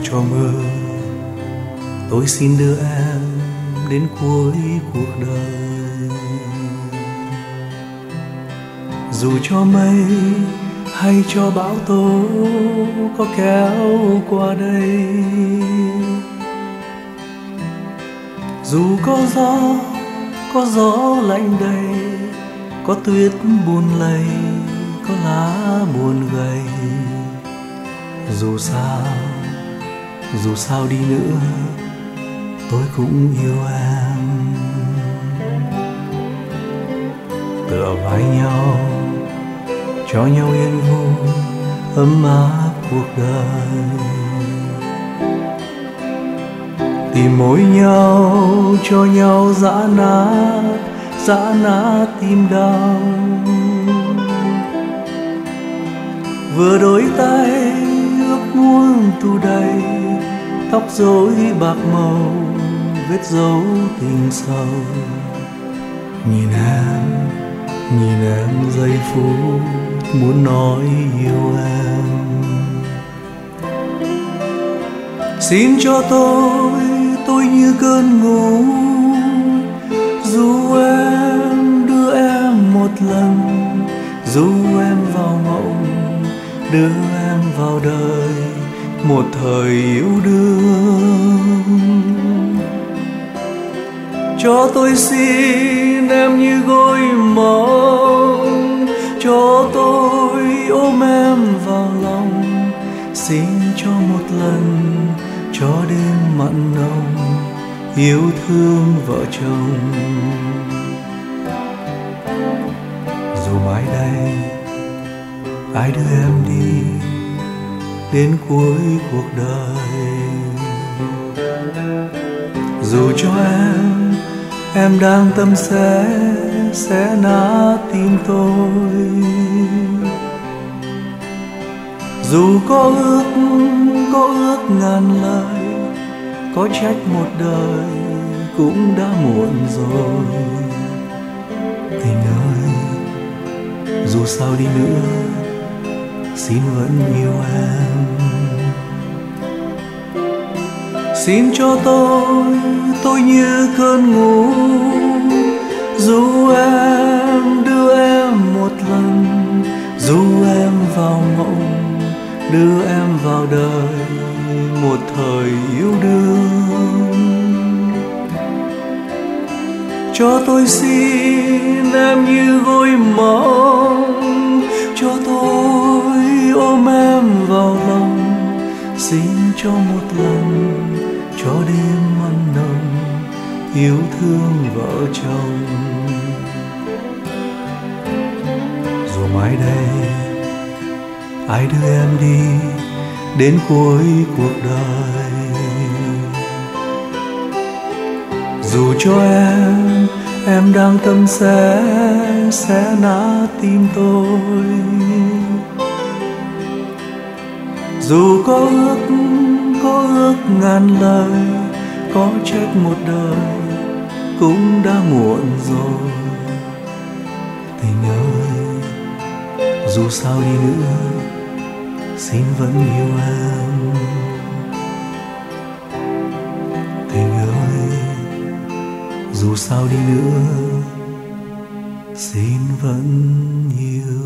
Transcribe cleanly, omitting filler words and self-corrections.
cho mơ, tôi xin đưa em đến cuối cuộc đời. Dù cho mây hay cho bão tố có kéo qua đây, dù có gió lạnh đầy, có tuyết buồn lầy, có lá buồn gầy. Dù sao đi nữa tôi cũng yêu em. Tựa vai nhau cho nhau yên vui ấm áp cuộc đời, tìm môi nhau cho nhau giã nát tim đau. Vừa đôi tay ước muốn thu đầy, tóc rối bạc màu vết dấu tình sâu. Nhìn em giây phút muốn nói yêu em. Xin cho tôi như cơn ngủ, dù em đưa em một lần, dù em vào mộng đưa em vào đời một thời yêu đương. Cho tôi xin em như gối mộng, cho tôi ôm em vào lòng. Xin cho một lần cho đêm mặn nồng yêu thương vợ chồng. Dù mai đây ai đưa em đi đến cuối cuộc đời, dù cho em đang tâm sẽ nát tim tôi. Dù có ước ngàn lời, có trách một đời cũng đã muộn rồi. Tình ơi, dù sao đi nữa xin vẫn yêu em. Xin cho tôi như cơn ngủ, dù em đưa em một lần, dù em vào mộng đưa em vào đời một thời yêu đương. Cho tôi xin em như gối mộng, cho tôi ôm em vào lòng. Xin cho một lần cho đêm mặn nồng yêu thương vợ chồng. Dù mai đây ai đưa em đi đến cuối cuộc đời, dù cho em đang tâm sẽ nát tim tôi. Dù có ước ngàn lời, có trách một đời cũng đã muộn rồi. Tình ơi, dù sao đi nữa xin vẫn yêu em. Tình ơi, dù sao đi nữa xin vẫn yêu